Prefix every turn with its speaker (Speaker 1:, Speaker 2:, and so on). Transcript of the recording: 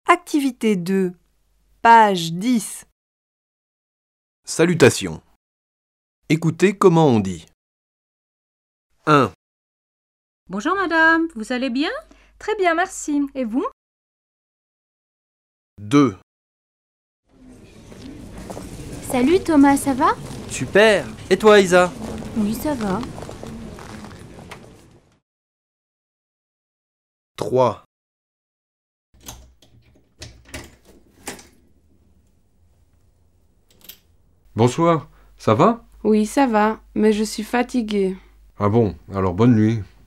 Speaker 1: Activité 2, page 10.
Speaker 2: Salutations. Écoutez comment on dit. 1,
Speaker 3: Bonjour madame, vous allez bien?
Speaker 4: Très bien, merci. Et vous?
Speaker 2: 2,
Speaker 5: Salut Thomas, ça va?
Speaker 6: Super. Et toi Isa?
Speaker 5: Oui, ça va.
Speaker 2: 3,
Speaker 7: Bonsoir, ça va?
Speaker 8: Oui, ça va, mais je suis fatiguée.
Speaker 7: Ah bon, alors bonne nuit.